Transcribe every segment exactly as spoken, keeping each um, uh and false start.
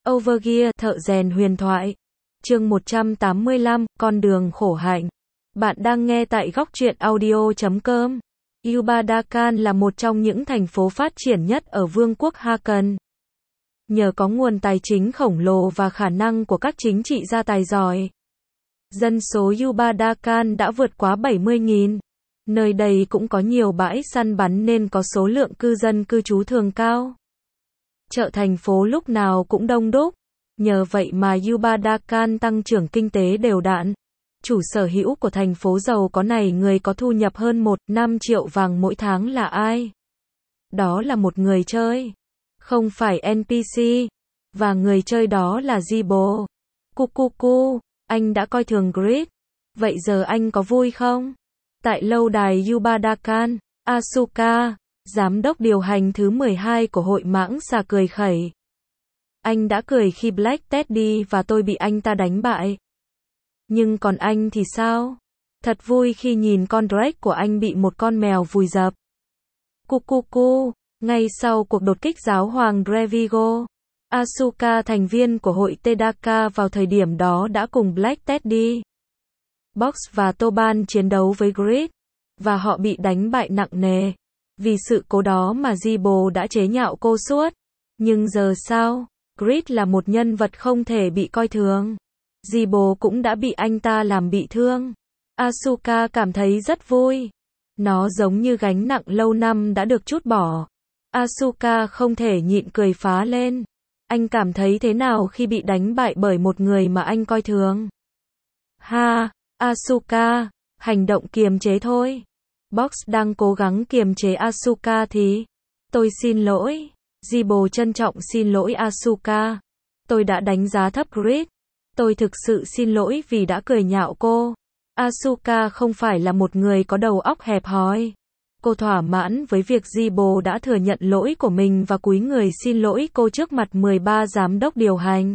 Overgear, thợ rèn huyền thoại. Chương một trăm tám mươi lăm, con đường khổ hạnh. Bạn đang nghe tại góc truyện audio chấm com. Ubadakan là một trong những thành phố phát triển nhất ở Vương quốc Hakan. Nhờ có nguồn tài chính khổng lồ và khả năng của các chính trị gia tài giỏi, dân số Ubadakan đã vượt quá bảy mươi nghìn. Nơi đây cũng có nhiều bãi săn bắn nên có số lượng cư dân cư trú thường cao. Chợ thành phố lúc nào cũng đông đúc. Nhờ vậy mà Ubadakan tăng trưởng kinh tế đều đặn. Chủ sở hữu của thành phố giàu có này, người có thu nhập hơn một phẩy năm triệu vàng mỗi tháng là ai? Đó là một người chơi, không phải en pê xê. Và người chơi đó là Zibo. Cucucu, anh đã coi thường Grid. Vậy giờ anh có vui không? Tại lâu đài Ubadakan, Asuka, giám đốc điều hành thứ mười hai của hội mãng xà cười khẩy. Anh đã cười khi Black Teddy và tôi bị anh ta đánh bại. Nhưng còn anh thì sao? Thật vui khi nhìn con Drake của anh bị một con mèo vùi dập. Cucucu, ngay sau cuộc đột kích giáo hoàng Drevigo, Asuka, thành viên của hội Tedaka vào thời điểm đó, đã cùng Black Teddy, Box và Toban chiến đấu với Grid, và họ bị đánh bại nặng nề. Vì sự cố đó mà Zibo đã chế nhạo cô suốt. Nhưng giờ sao? Grid là một nhân vật không thể bị coi thường. Zibo cũng đã bị anh ta làm bị thương. Asuka cảm thấy rất vui. Nó giống như gánh nặng lâu năm đã được trút bỏ. Asuka không thể nhịn cười phá lên. Anh cảm thấy thế nào khi bị đánh bại bởi một người mà anh coi thường? Ha, Asuka, hành động kiềm chế thôi. Box đang cố gắng kiềm chế Asuka thì, tôi xin lỗi. Zibo trân trọng xin lỗi Asuka. Tôi đã đánh giá thấp Grid. Tôi thực sự xin lỗi vì đã cười nhạo cô. Asuka không phải là một người có đầu óc hẹp hòi. Cô thỏa mãn với việc Zibo đã thừa nhận lỗi của mình và cúi người xin lỗi cô trước mặt mười ba giám đốc điều hành.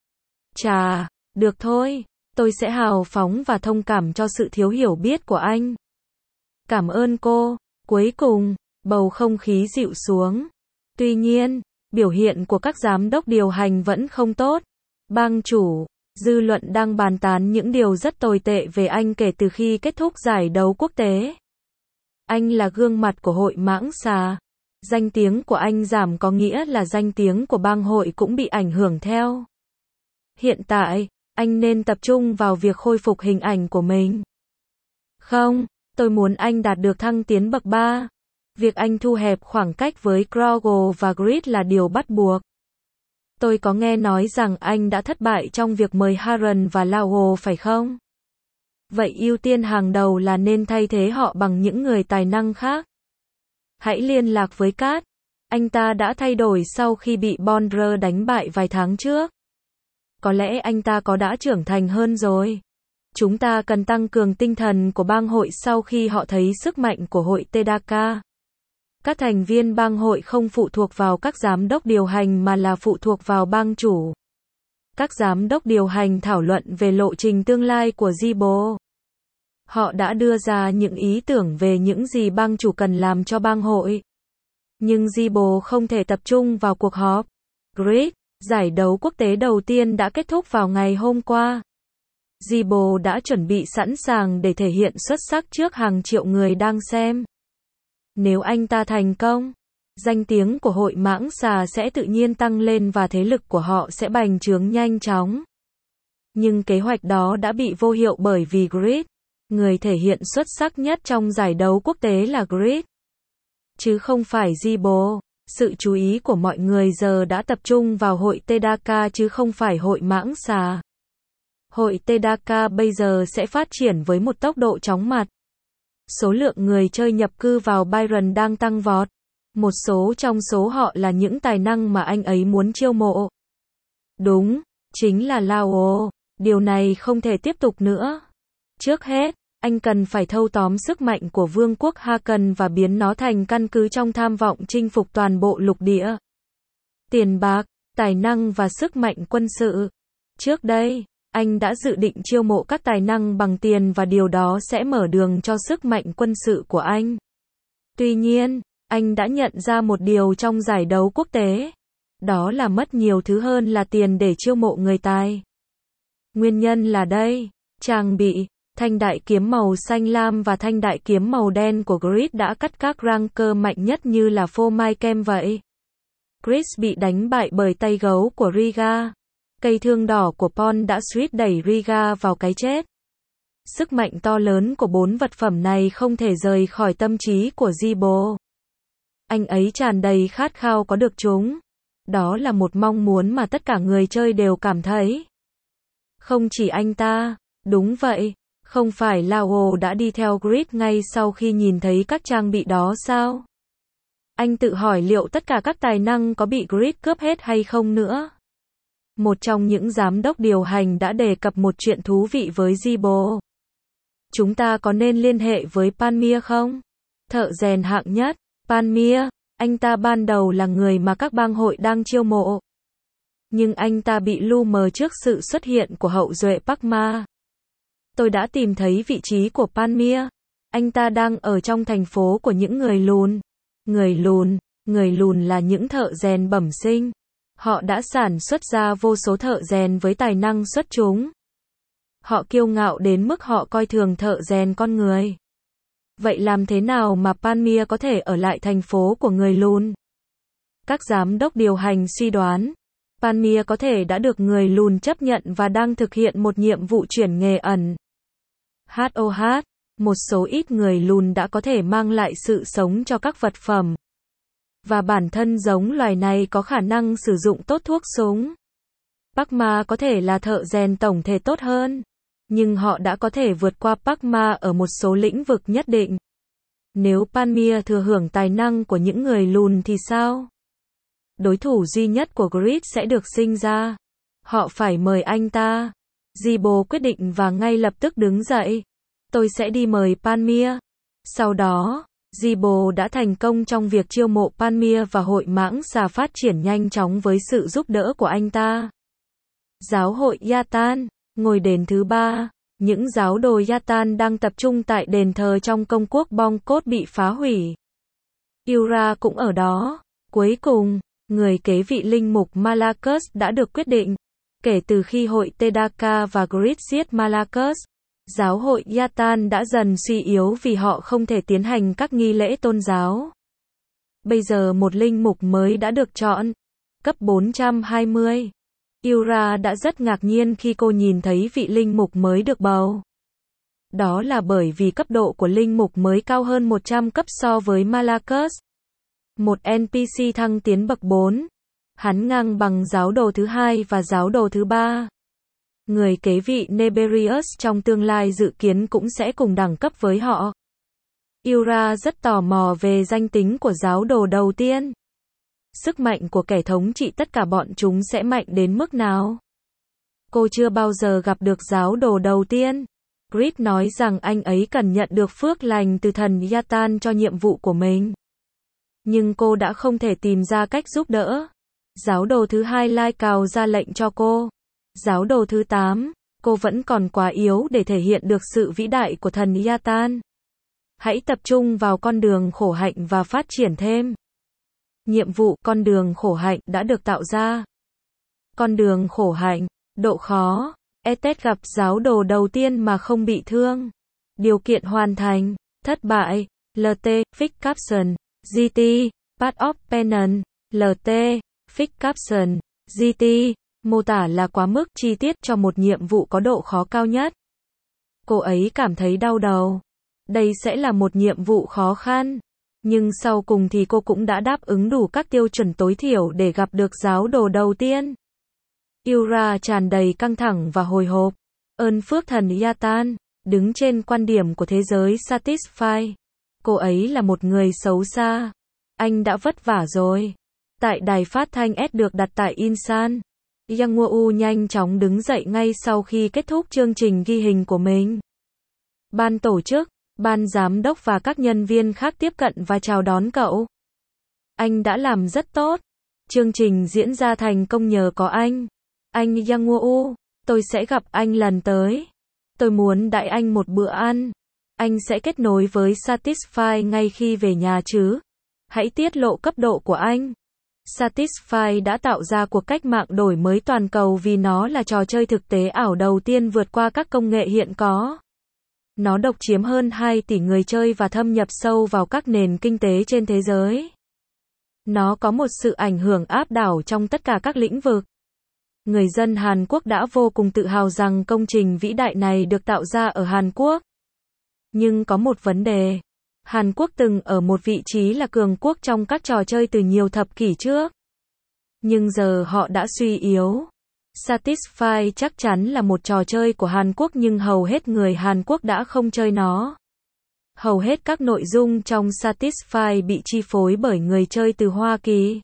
Chà, được thôi. Tôi sẽ hào phóng và thông cảm cho sự thiếu hiểu biết của anh. Cảm ơn cô. Cuối cùng, bầu không khí dịu xuống. Tuy nhiên, biểu hiện của các giám đốc điều hành vẫn không tốt. Bang chủ, dư luận đang bàn tán những điều rất tồi tệ về anh kể từ khi kết thúc giải đấu quốc tế. Anh là gương mặt của hội mãng xà. Danh tiếng của anh giảm có nghĩa là danh tiếng của bang hội cũng bị ảnh hưởng theo. Hiện tại, anh nên tập trung vào việc khôi phục hình ảnh của mình. Không, tôi muốn anh đạt được thăng tiến bậc ba. Việc anh thu hẹp khoảng cách với Krogo và Grid là điều bắt buộc. Tôi có nghe nói rằng anh đã thất bại trong việc mời Haran và Lao phải không? Vậy ưu tiên hàng đầu là nên thay thế họ bằng những người tài năng khác. Hãy liên lạc với Kat. Anh ta đã thay đổi sau khi bị Bondra đánh bại vài tháng trước. Có lẽ anh ta có đã trưởng thành hơn rồi. Chúng ta cần tăng cường tinh thần của bang hội sau khi họ thấy sức mạnh của hội Tedaka. Các thành viên bang hội không phụ thuộc vào các giám đốc điều hành mà là phụ thuộc vào bang chủ. Các giám đốc điều hành thảo luận về lộ trình tương lai của Zibo. Họ đã đưa ra những ý tưởng về những gì bang chủ cần làm cho bang hội. Nhưng Zibo không thể tập trung vào cuộc họp. Grid, giải đấu quốc tế đầu tiên đã kết thúc vào ngày hôm qua. Zibo đã chuẩn bị sẵn sàng để thể hiện xuất sắc trước hàng triệu người đang xem. Nếu anh ta thành công, danh tiếng của hội mãng xà sẽ tự nhiên tăng lên và thế lực của họ sẽ bành trướng nhanh chóng. Nhưng kế hoạch đó đã bị vô hiệu bởi vì Grid, người thể hiện xuất sắc nhất trong giải đấu quốc tế là Grid, chứ không phải Zibo. Sự chú ý của mọi người giờ đã tập trung vào hội Tedaka chứ không phải hội mãng xà. Hội Tedaka bây giờ sẽ phát triển với một tốc độ chóng mặt. Số lượng người chơi nhập cư vào Byron đang tăng vọt. Một số trong số họ là những tài năng mà anh ấy muốn chiêu mộ. Đúng, chính là Lao. Điều này không thể tiếp tục nữa. Trước hết, anh cần phải thâu tóm sức mạnh của Vương quốc Hakan và biến nó thành căn cứ trong tham vọng chinh phục toàn bộ lục địa. Tiền bạc, tài năng và sức mạnh quân sự. Trước đây, anh đã dự định chiêu mộ các tài năng bằng tiền và điều đó sẽ mở đường cho sức mạnh quân sự của anh. Tuy nhiên, anh đã nhận ra một điều trong giải đấu quốc tế. Đó là mất nhiều thứ hơn là tiền để chiêu mộ người tài. Nguyên nhân là đây, trang bị, thanh đại kiếm màu xanh lam và thanh đại kiếm màu đen của Grid đã cắt các ranker mạnh nhất như là phô mai kem vậy. Chris bị đánh bại bởi tay gấu của Riga. Cây thương đỏ của Pawn đã suýt đẩy Riga vào cái chết. Sức mạnh to lớn của bốn vật phẩm này không thể rời khỏi tâm trí của Zibo. Anh ấy tràn đầy khát khao có được chúng. Đó là một mong muốn mà tất cả người chơi đều cảm thấy. Không chỉ anh ta, đúng vậy, không phải Lao đã đi theo Grid ngay sau khi nhìn thấy các trang bị đó sao? Anh tự hỏi liệu tất cả các tài năng có bị Grid cướp hết hay không nữa? Một trong những giám đốc điều hành đã đề cập một chuyện thú vị với Zibo. Chúng ta có nên liên hệ với Palmyr không? Thợ rèn hạng nhất, Palmyr, anh ta ban đầu là người mà các bang hội đang chiêu mộ. Nhưng anh ta bị lu mờ trước sự xuất hiện của hậu duệ Pakma. Tôi đã tìm thấy vị trí của Palmyr. Anh ta đang ở trong thành phố của những người lùn. Người lùn, người lùn là những thợ rèn bẩm sinh. Họ đã sản xuất ra vô số thợ rèn với tài năng xuất chúng. Họ kiêu ngạo đến mức họ coi thường thợ rèn con người. Vậy làm thế nào mà Palmyr có thể ở lại thành phố của người lùn? Các giám đốc điều hành suy đoán, Palmyr có thể đã được người lùn chấp nhận và đang thực hiện một nhiệm vụ chuyển nghề ẩn. HOH, một số ít người lùn đã có thể mang lại sự sống cho các vật phẩm. Và bản thân giống loài này có khả năng sử dụng tốt thuốc súng. Pakma có thể là thợ rèn tổng thể tốt hơn. Nhưng họ đã có thể vượt qua Pakma ở một số lĩnh vực nhất định. Nếu Palmyr thừa hưởng tài năng của những người lùn thì sao? Đối thủ duy nhất của Grid sẽ được sinh ra. Họ phải mời anh ta. Zibo quyết định và ngay lập tức đứng dậy. Tôi sẽ đi mời Palmyr. Sau đó, Zibo đã thành công trong việc chiêu mộ Palmyr và hội mãng xà phát triển nhanh chóng với sự giúp đỡ của anh ta. Giáo hội Yatan, ngôi đền thứ ba. Những giáo đồ Yatan đang tập trung tại đền thờ trong công quốc Bongkot bị phá hủy. Yura cũng ở đó. Cuối cùng, người kế vị linh mục Malakus đã được quyết định. Kể từ khi hội Tedaka và Grid giết Malakus, giáo hội Yatan đã dần suy yếu vì họ không thể tiến hành các nghi lễ tôn giáo. Bây giờ một linh mục mới đã được chọn. Cấp bốn trăm hai mươi. Yura đã rất ngạc nhiên khi cô nhìn thấy vị linh mục mới được bầu. Đó là bởi vì cấp độ của linh mục mới cao hơn một trăm cấp so với Malakus. Một en pê xê thăng tiến bậc bốn. Hắn ngang bằng giáo đồ thứ hai và giáo đồ thứ ba. Người kế vị Neberius trong tương lai dự kiến cũng sẽ cùng đẳng cấp với họ. Yura rất tò mò về danh tính của giáo đồ đầu tiên. Sức mạnh của kẻ thống trị tất cả bọn chúng sẽ mạnh đến mức nào? Cô chưa bao giờ gặp được giáo đồ đầu tiên. Grid nói rằng anh ấy cần nhận được phước lành từ thần Yatan cho nhiệm vụ của mình. Nhưng cô đã không thể tìm ra cách giúp đỡ. Giáo đồ thứ hai lai cào ra lệnh cho cô. Giáo đồ thứ tám, cô vẫn còn quá yếu để thể hiện được sự vĩ đại của thần Yatan. Hãy tập trung vào con đường khổ hạnh và phát triển thêm. Nhiệm vụ con đường khổ hạnh đã được tạo ra. Con đường khổ hạnh, độ khó, Etet gặp giáo đồ đầu tiên mà không bị thương. Điều kiện hoàn thành, thất bại, lờ tê, Fix Caption, giê tê, Path of Penance, lờ tê, Fix Caption, giê tê, mô tả là quá mức chi tiết cho một nhiệm vụ có độ khó cao nhất. Cô ấy cảm thấy đau đầu. Đây sẽ là một nhiệm vụ khó khăn. Nhưng sau cùng thì cô cũng đã đáp ứng đủ các tiêu chuẩn tối thiểu để gặp được giáo đồ đầu tiên. Yura tràn đầy căng thẳng và hồi hộp. Ơn phước thần Yatan, đứng trên quan điểm của thế giới Satisfy. Cô ấy là một người xấu xa. Anh đã vất vả rồi. Tại đài phát thanh S được đặt tại Insan, Yang Woo nhanh chóng đứng dậy ngay sau khi kết thúc chương trình ghi hình của mình. Ban tổ chức, ban giám đốc và các nhân viên khác tiếp cận và chào đón cậu. Anh đã làm rất tốt. Chương trình diễn ra thành công nhờ có anh. Anh Yang Woo, tôi sẽ gặp anh lần tới. Tôi muốn đãi anh một bữa ăn. Anh sẽ kết nối với Satisfy ngay khi về nhà chứ. Hãy tiết lộ cấp độ của anh. Satisfy đã tạo ra cuộc cách mạng đổi mới toàn cầu vì nó là trò chơi thực tế ảo đầu tiên vượt qua các công nghệ hiện có. Nó độc chiếm hơn hai tỷ người chơi và thâm nhập sâu vào các nền kinh tế trên thế giới. Nó có một sự ảnh hưởng áp đảo trong tất cả các lĩnh vực. Người dân Hàn Quốc đã vô cùng tự hào rằng công trình vĩ đại này được tạo ra ở Hàn Quốc. Nhưng có một vấn đề. Hàn Quốc từng ở một vị trí là cường quốc trong các trò chơi từ nhiều thập kỷ trước. Nhưng giờ họ đã suy yếu. Satisfy chắc chắn là một trò chơi của Hàn Quốc nhưng hầu hết người Hàn Quốc đã không chơi nó. Hầu hết các nội dung trong Satisfy bị chi phối bởi người chơi từ Hoa Kỳ,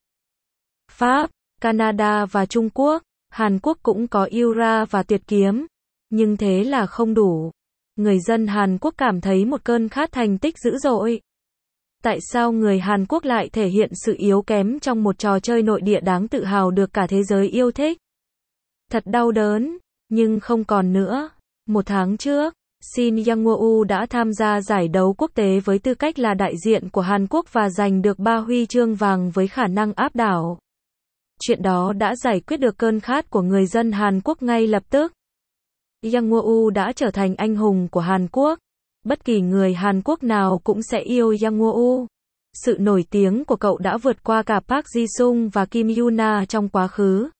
Pháp, Canada và Trung Quốc. Hàn Quốc cũng có Eura và Tuyệt Kiếm. Nhưng thế là không đủ. Người dân Hàn Quốc cảm thấy một cơn khát thành tích dữ dội. Tại sao người Hàn Quốc lại thể hiện sự yếu kém trong một trò chơi nội địa đáng tự hào được cả thế giới yêu thích? Thật đau đớn, nhưng không còn nữa. Một tháng trước, Shin Yang-woo đã tham gia giải đấu quốc tế với tư cách là đại diện của Hàn Quốc và giành được ba huy chương vàng với khả năng áp đảo. Chuyện đó đã giải quyết được cơn khát của người dân Hàn Quốc ngay lập tức. Yang-woo đã trở thành anh hùng của Hàn Quốc. Bất kỳ người Hàn Quốc nào cũng sẽ yêu Yang-woo. Sự nổi tiếng của cậu đã vượt qua cả Park Ji-sung và Kim Yoona trong quá khứ.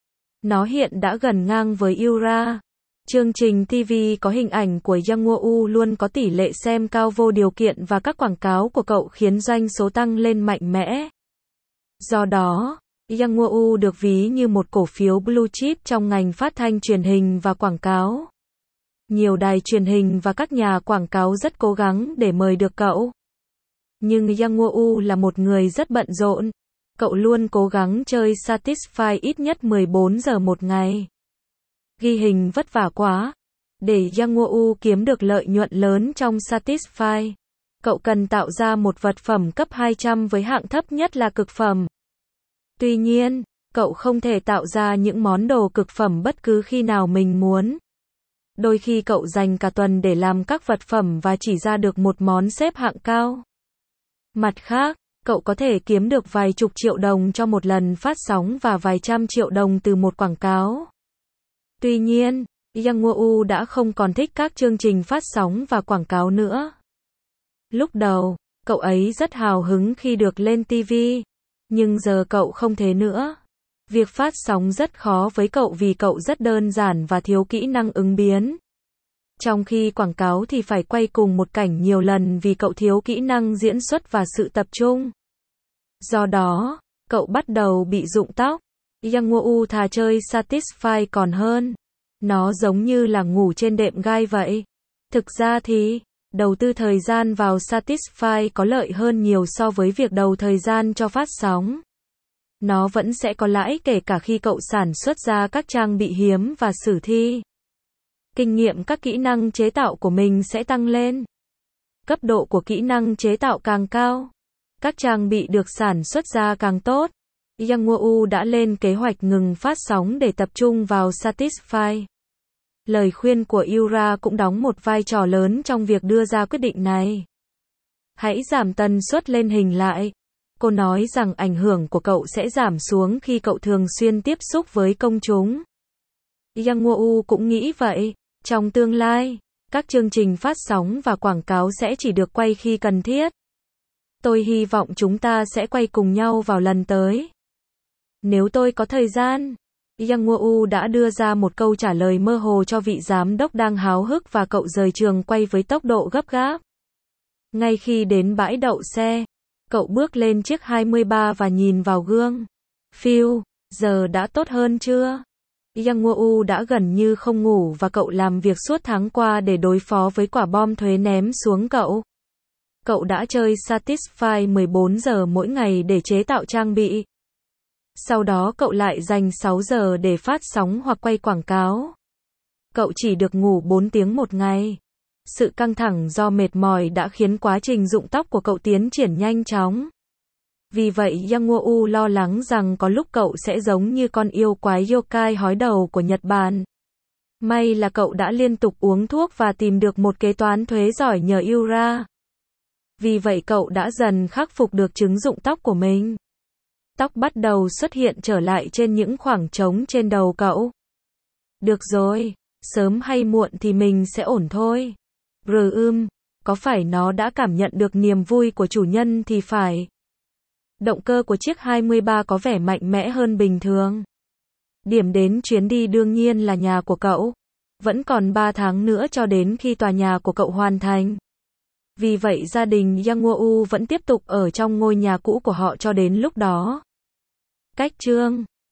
Nó hiện đã gần ngang với Eura. Chương trình ti vi có hình ảnh của Yang-woo luôn có tỷ lệ xem cao vô điều kiện và các quảng cáo của cậu khiến doanh số tăng lên mạnh mẽ. Do đó, Yang-woo được ví như một cổ phiếu blue chip trong ngành phát thanh truyền hình và quảng cáo. Nhiều đài truyền hình và các nhà quảng cáo rất cố gắng để mời được cậu. Nhưng Yang-woo là một người rất bận rộn. Cậu luôn cố gắng chơi Satisfy ít nhất mười bốn giờ một ngày. Ghi hình vất vả quá. Để Yang-woo kiếm được lợi nhuận lớn trong Satisfy, cậu cần tạo ra một vật phẩm cấp hai trăm với hạng thấp nhất là cực phẩm. Tuy nhiên, cậu không thể tạo ra những món đồ cực phẩm bất cứ khi nào mình muốn. Đôi khi cậu dành cả tuần để làm các vật phẩm và chỉ ra được một món xếp hạng cao. Mặt khác, cậu có thể kiếm được vài chục triệu đồng cho một lần phát sóng và vài trăm triệu đồng từ một quảng cáo. Tuy nhiên, Yang-woo đã không còn thích các chương trình phát sóng và quảng cáo nữa. Lúc đầu, cậu ấy rất hào hứng khi được lên ti vi. Nhưng giờ cậu không thế nữa. Việc phát sóng rất khó với cậu vì cậu rất đơn giản và thiếu kỹ năng ứng biến. Trong khi quảng cáo thì phải quay cùng một cảnh nhiều lần vì cậu thiếu kỹ năng diễn xuất và sự tập trung. Do đó, cậu bắt đầu bị rụng tóc. Yang-woo thà chơi Satisfy còn hơn. Nó giống như là ngủ trên đệm gai vậy. Thực ra thì, đầu tư thời gian vào Satisfy có lợi hơn nhiều so với việc đầu thời gian cho phát sóng. Nó vẫn sẽ có lãi kể cả khi cậu sản xuất ra các trang bị hiếm và sử thi. Kinh nghiệm các kỹ năng chế tạo của mình sẽ tăng lên. Cấp độ của kỹ năng chế tạo càng cao, các trang bị được sản xuất ra càng tốt. Yang-woo đã lên kế hoạch ngừng phát sóng để tập trung vào Satisfy. Lời khuyên của Eura cũng đóng một vai trò lớn trong việc đưa ra quyết định này. Hãy giảm tần suất lên hình lại. Cô nói rằng ảnh hưởng của cậu sẽ giảm xuống khi cậu thường xuyên tiếp xúc với công chúng. Yang-woo cũng nghĩ vậy. Trong tương lai, các chương trình phát sóng và quảng cáo sẽ chỉ được quay khi cần thiết. Tôi hy vọng chúng ta sẽ quay cùng nhau vào lần tới. Nếu tôi có thời gian. Yang-woo đã đưa ra một câu trả lời mơ hồ cho vị giám đốc đang háo hức và cậu rời trường quay với tốc độ gấp gáp. Ngay khi đến bãi đậu xe, cậu bước lên chiếc hai mươi ba và nhìn vào gương. Phiu, giờ đã tốt hơn chưa? Yang-woo đã gần như không ngủ và cậu làm việc suốt tháng qua để đối phó với quả bom thuế ném xuống cậu. Cậu đã chơi Satisfy mười bốn giờ mỗi ngày để chế tạo trang bị. Sau đó cậu lại dành sáu giờ để phát sóng hoặc quay quảng cáo. Cậu chỉ được ngủ bốn tiếng một ngày. Sự căng thẳng do mệt mỏi đã khiến quá trình rụng tóc của cậu tiến triển nhanh chóng. Vì vậy Yang-woo lo lắng rằng có lúc cậu sẽ giống như con yêu quái yokai hói đầu của Nhật Bản. May là cậu đã liên tục uống thuốc và tìm được một kế toán thuế giỏi nhờ Eura. Vì vậy cậu đã dần khắc phục được chứng rụng tóc của mình. Tóc bắt đầu xuất hiện trở lại trên những khoảng trống trên đầu cậu. Được rồi, sớm hay muộn thì mình sẽ ổn thôi. Rừ ưm, có phải nó đã cảm nhận được niềm vui của chủ nhân thì phải. Động cơ của chiếc hai mươi ba có vẻ mạnh mẽ hơn bình thường. Điểm đến chuyến đi đương nhiên là nhà của cậu. Vẫn còn ba tháng nữa cho đến khi tòa nhà của cậu hoàn thành. Vì vậy gia đình Yang Woo vẫn tiếp tục ở trong ngôi nhà cũ của họ cho đến lúc đó. Cách chương